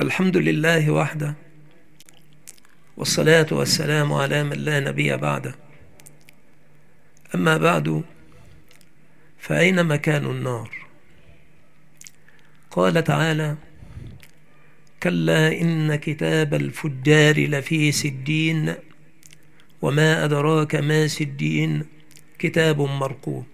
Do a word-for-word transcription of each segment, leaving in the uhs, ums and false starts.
الحمد لله وحده، والصلاة والسلام على من لا نبي بعده. أما بعد، فأين مكان النار؟ قال تعالى: كلا إن كتاب الفجار لفي سجين وما أدراك ما سجين كتاب مرقوم.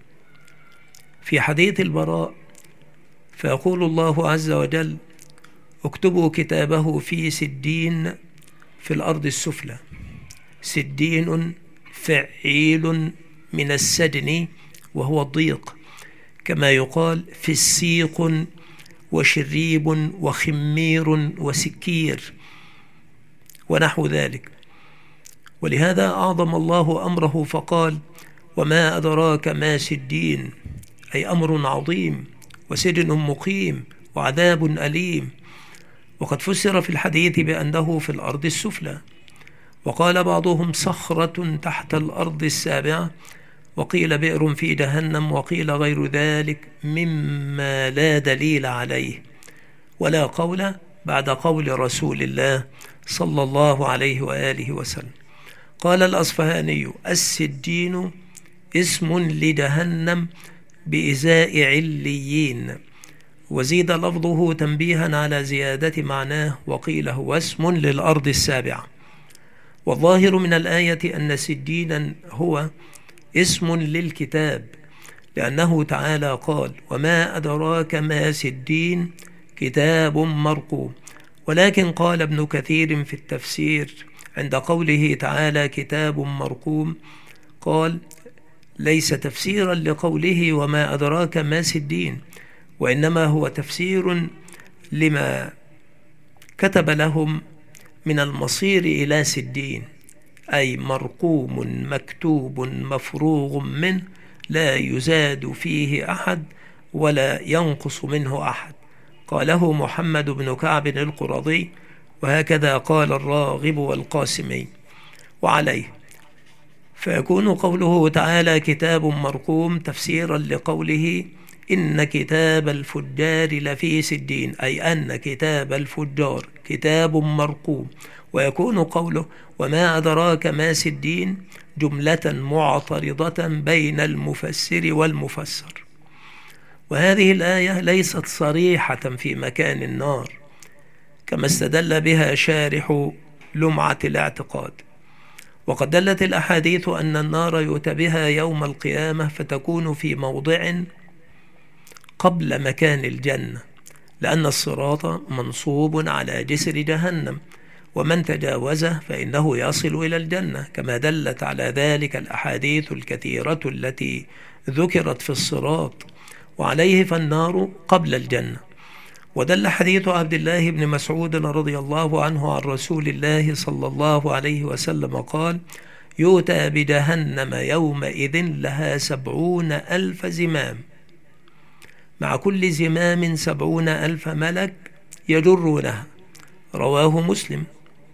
في حديث البراء فيقول الله عز وجل: اكتبوا كتابه في سجين في الأرض السفلى. سجين فعيل من السجن وهو الضيق، كما يقال في السيق وشريب وخمير وسكير ونحو ذلك. ولهذا أعظم الله أمره فقال: وما أدراك ما سجين، أي أمر عظيم وسجن مقيم وعذاب أليم. وقد فسر في الحديث بأنه في الأرض السفلى، وقال بعضهم صخرة تحت الأرض السابعة، وقيل بئر في جهنم، وقيل غير ذلك مما لا دليل عليه ولا قول بعد قول رسول الله صلى الله عليه وآله وسلم. قال الأصفهاني: السجين اسم لجهنم بإزاء عليين، وزيد لفظه تنبيها على زيادة معناه، وقيل هو اسم للأرض السابعة. والظاهر من الآية أن سجينا هو اسم للكتاب، لأنه تعالى قال: وما أدراك ما سجين كتاب مرقوم. ولكن قال ابن كثير في التفسير عند قوله تعالى كتاب مرقوم، قال: ليس تفسيرا لقوله وما أدراك ما سجين، وإنما هو تفسير لما كتب لهم من المصير إلى سجين، أي مرقوم مكتوب مفروغ منه، لا يزاد فيه أحد ولا ينقص منه أحد. قاله محمد بن كعب القرظي، وهكذا قال الراغب والقاسمي. وعليه فيكون قوله تعالى كتاب مرقوم تفسيرا لقوله إن كتاب الفجار لفي سجين، أي أن كتاب الفجار كتاب مرقوم. ويكون قوله وما أدراك ما سجين جملة معترضة بين المفسر والمفسر. وهذه الآية ليست صريحة في مكان النار كما استدل بها شارح لمعة الاعتقاد، وقد دلت الأحاديث أن النار يؤتى بها يوم القيامة فتكون في موضع قبل مكان الجنة، لأن الصراط منصوب على جسر جهنم، ومن تجاوزه فإنه يصل إلى الجنة، كما دلت على ذلك الأحاديث الكثيرة التي ذكرت في الصراط. وعليه فالنار قبل الجنة. ودل حديث عبد الله بن مسعود رضي الله عنه عن رسول الله صلى الله عليه وسلم قال: يؤتى بجهنم يومئذ لها سبعون ألف زمام، مع كل زمام سبعون ألف ملك يجرونها. رواه مسلم.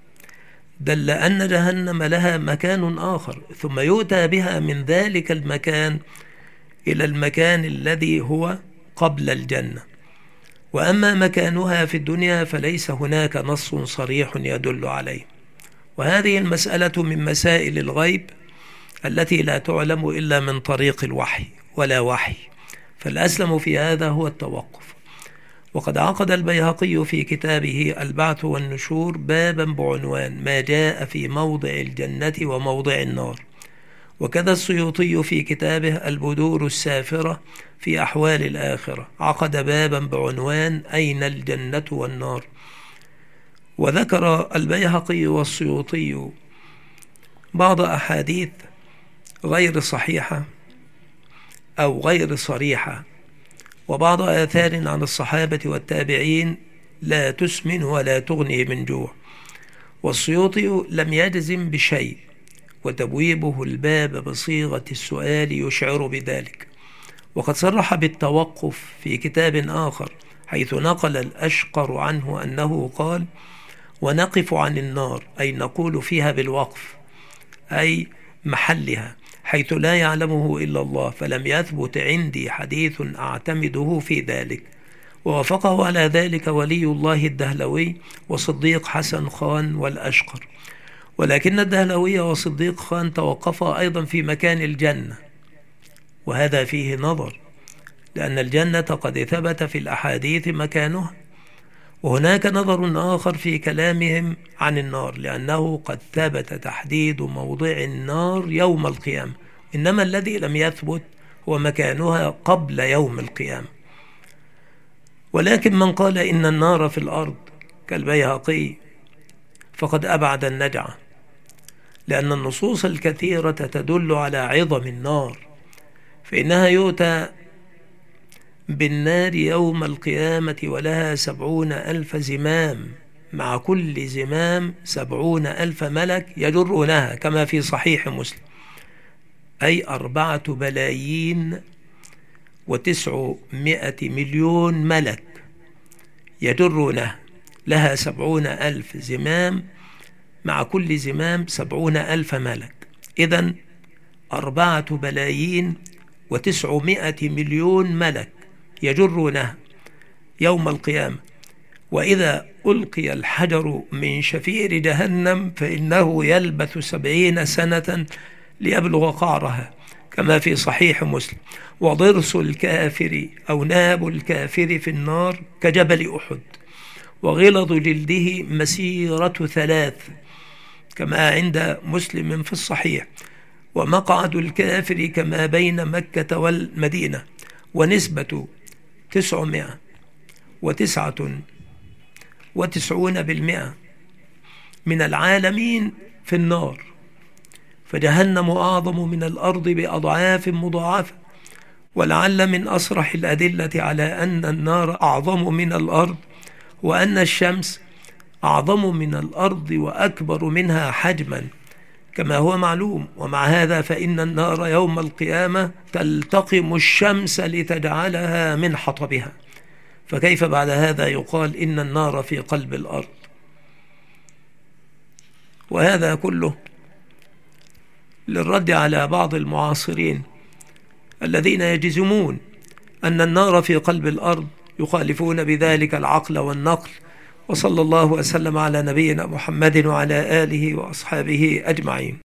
دل أن جهنم لها مكان آخر، ثم يؤتى بها من ذلك المكان إلى المكان الذي هو قبل الجنة. وأما مكانها في الدنيا فليس هناك نص صريح يدل عليه. وهذه المسألة من مسائل الغيب التي لا تعلم إلا من طريق الوحي ولا وحي، فالأسلم في هذا هو التوقف. وقد عقد البيهقي في كتابه البعث والنشور بابا بعنوان ما جاء في موضع الجنة وموضع النار. وكذا السيوطي في كتابه البدور السافرة في أحوال الآخرة عقد بابا بعنوان أين الجنة والنار. وذكر البيهقي والسيوطي بعض أحاديث غير صحيحة أو غير صريحة، وبعض آثار عن الصحابة والتابعين لا تسمن ولا تغني من جوع. والسيوطي لم يجزم بشيء، وتبويبه الباب بصيغة السؤال يشعر بذلك. وقد صرح بالتوقف في كتاب آخر، حيث نقل الأشقر عنه أنه قال: ونقف عن النار، أي نقول فيها بالوقف، أي محلها، حيث لا يعلمه إلا الله، فلم يثبت عندي حديث أعتمده في ذلك. ووافقه على ذلك ولي الله الدهلوي وصديق حسن خان والأشقر. ولكن الدهلوي وصديق خان توقفا أيضا في مكان الجنة، وهذا فيه نظر، لأن الجنة قد ثبت في الأحاديث مكانها. وهناك نظر آخر في كلامهم عن النار، لأنه قد ثبت تحديد موضع النار يوم القيامة، إنما الذي لم يثبت هو مكانها قبل يوم القيامة. ولكن من قال إن النار في الأرض كالبيهقي فقد أبعد النجعة، لأن النصوص الكثيرة تدل على عظم النار، فإنها يؤتى بالنار يوم القيامة ولها سبعون ألف زمام، مع كل زمام سبعون ألف ملك يجرونها، كما في صحيح مسلم، أي أربعة بلايين وتسعمائة مليون ملك يجرونها، لها سبعون ألف زمام، مع كل زمام سبعون ألف ملك. إذن أربعة بلايين وتسعمائة مليون ملك يجرونها يوم القيامة. وإذا ألقي الحجر من شفير جهنم فإنه يلبث سبعين سنة ليبلغ قعرها، كما في صحيح مسلم. وضرس الكافر أو ناب الكافر في النار كجبل أحد، وغلظ جلده مسيرة ثلاث، كما عند مسلم في الصحيح. ومقعد الكافر كما بين مكة والمدينة، ونسبة تسعمائة وتسعة وتسعون بالمئة من العالمين في النار، فجهنم أعظم من الأرض بأضعاف مضاعفة. ولعل من أصرح الأدلة على أن النار أعظم من الأرض وأن الشمس أعظم من الأرض وأكبر منها حجما، كما هو معلوم. ومع هذا فإن النار يوم القيامة تلتقم الشمس لتجعلها من حطبها، فكيف بعد هذا يقال إن النار في قلب الأرض؟ وهذا كله للرد على بعض المعاصرين الذين يجزمون أن النار في قلب الأرض، يخالفون بذلك العقل والنقل. وصلى الله وسلم على نبينا محمد وعلى آله وأصحابه أجمعين.